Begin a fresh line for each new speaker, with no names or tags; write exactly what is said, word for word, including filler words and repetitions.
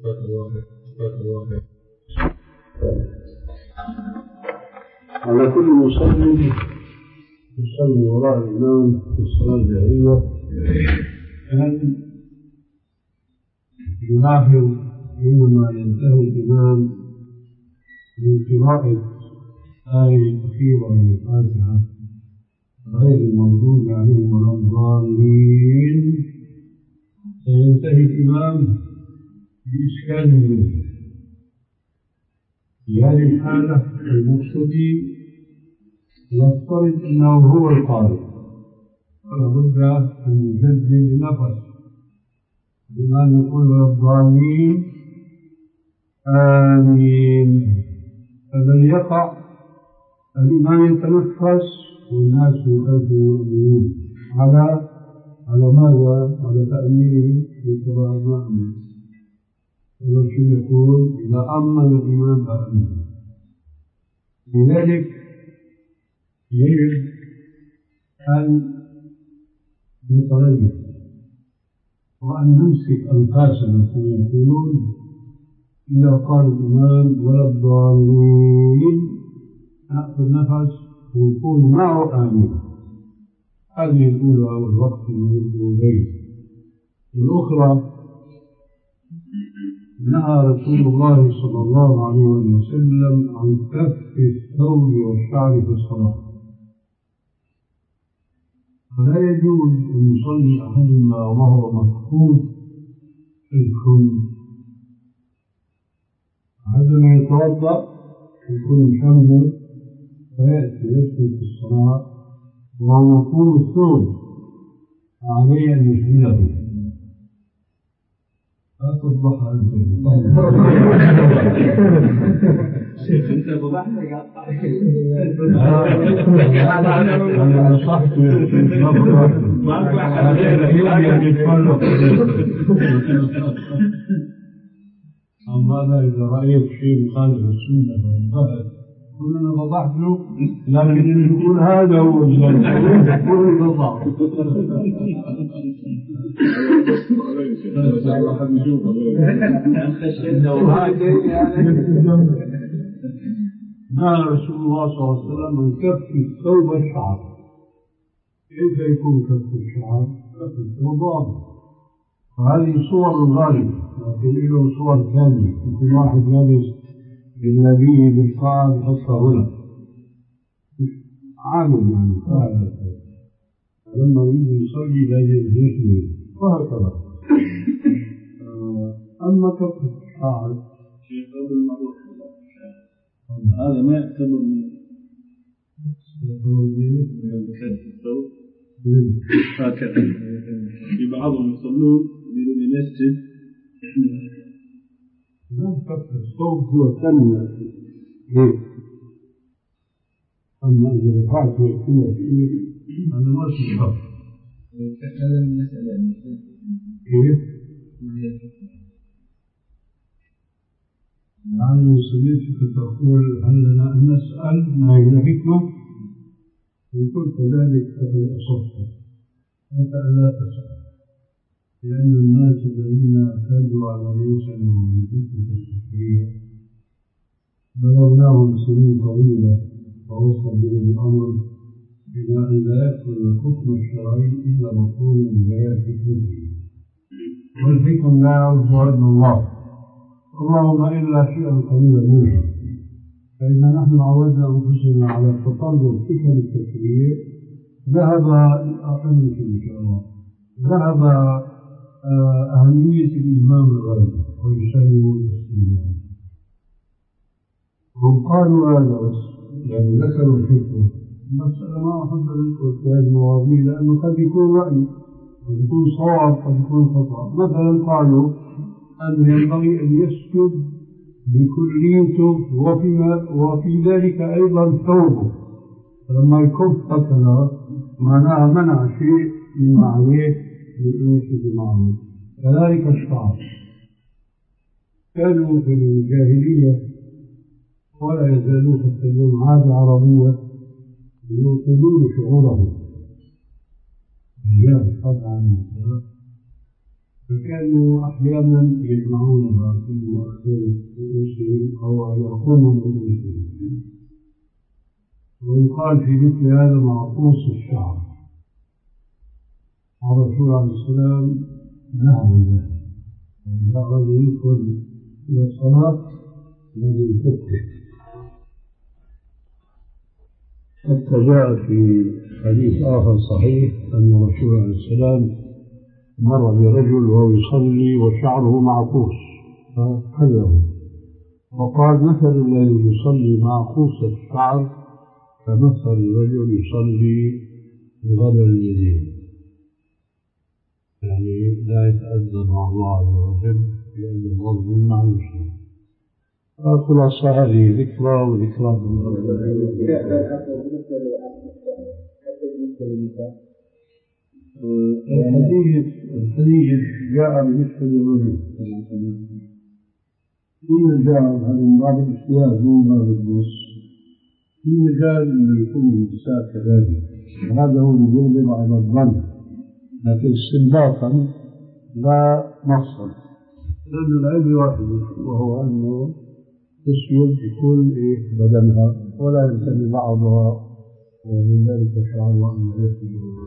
على كل مصلي يصلي وراء الإمام في الصلاة الجهرية أن يلاحظ حينما ينتهي الإمام من قراءة آية الأخيرة من الفاتحة غير المغضوب عليهم ولا الضالين، سينتهي الإمام بإشكال منه. في هذه الحالة المقتدي يفترض أنه هو القارئ، فلا بد أن يجدد النفس بما نقول الضالين آمين، فمن يقع الإمام يتنفس والناس يؤمنون على على ماذا؟ على تأمينه بسبب ما أمن. الرسول يقول إذا أمن الإمام فأمن. لذلك يجب أن نتريث وأن نمسك أنفاسنا كما يقولون إذا قال الإمام ولا الضالين نأخذ نفس ونقول معه آمين. هذه الأولى والوقت الموجودين. الأخرى نهى رسول الله صلى الله عليه وسلم عن كف الثوب والشعر في الصلاة، فلا يجوز أن يصلي أحدنا وهو مكفوف الكم. أحدنا يتوضأ يكون مشمل فيأتي يسجد في الصلاة وهو مكفوف الثوب، عليه أن يشيله. لا تضح أنت شيخ أنت بضحك أنا نصحت أما إذا رأيت شيء مخالف السنة فانتهت كلنا وضحت له، لكن اللي يقول هذا هو الجنة كل وضع نهى رسول الله صلى الله عليه وسلم من كف الثوب والشعر. كيف يكون كف الشعر؟ كف الثوب واضح، وهذه صور غالبة، لكن له صور ثانية. يكون واحد لابس بالنبي بالقاعد حتى هنا عامل يعني فاعل، لما يجي يصلي لازم يشمل وهكذا. أما كف الشعر
شيء قبل المعروف هذا ما يعتبر من كف الثوب هكذا. في بعضهم يصلون يريد المسجد
لا كف الثوب هو كلمة هيك، أما إذا رفعت كلمة هيك هذا ما في كف.
هذا المسألة
كيف؟ يعني سمعتك تقول هل لنا أن نسأل ما هي الحكمة؟ إن قلت ذلك فقد أصبت، أنت لا تسأل، لأن الناس الذين اعتادوا على أن يسألوا عن الحكمة الفكرية بلغناهم سنين طويلة ووصل بهم الأمر إلى أن لا يأخذ الحكم الشرعي إلا مطلوب ببيان حكمته، والحكم لا يرجع إلا الله، اللهم إلا شيئا قليلا منه. فإذا نحن عودنا أنفسنا على تطلب الحكم التشريعية ذهب الأقل إن شاء الله، ذهب أهمية الإيمان بالغيب ويسلموا تسليما. هم قالوا هذا بس يعني ذكروا الحكمة، بس أنا ما أحب أن أذكر في هذه المواضيع لأنه قد يكون رأي، قد يكون صواب، قد يكون خطأ. مثلا قالوا أن ينبغي أن يسجد بكليته وفيما وفي ذلك أيضا ثوبه، فلما يكف هكذا معناها منع شيء مما عليه بالإنس معه. كذلك الشعر، كانوا في الجاهلية ولا يزالون حتى اليوم عادة عربية يوصلون شعورهم الرجال طبعا فكانوا أحيانا يجمعونها في مؤخر رؤوسهم أو على قمم رؤوسهم، ويقال في مثل هذا معقوص الشعر. الرسول عليه السلام نهى عن ذلك، أخذ يدخل إلى الصلاة الذي يفكر. حتى جاء في حديث آخر صحيح أن الرسول عليه السلام مر برجل وهو يصلي وشعره معقوس فحذره، وقال: مثل الذي يصلي معقوس الشعر كمثل الرجل يصلي بغلل اليدين، يعني لا يتأذى مع الله عز وجل لأن الرجل معوس. خلاصة هذه ذكرى وذكرى الحديث الحديث جاء بالنسبة للرجل في مجال هذا من باب الاجتهاد مو من باب النص، في مجال أن يكون النساء كذلك، وهذا هو يغلب على الظن، لكن استنباطا لا نصا، لأن العلم واحد وهو أنه تسجد بكل بدنها ولا ينتمي بعضها، ومن ذلك شاء الله أن يسجد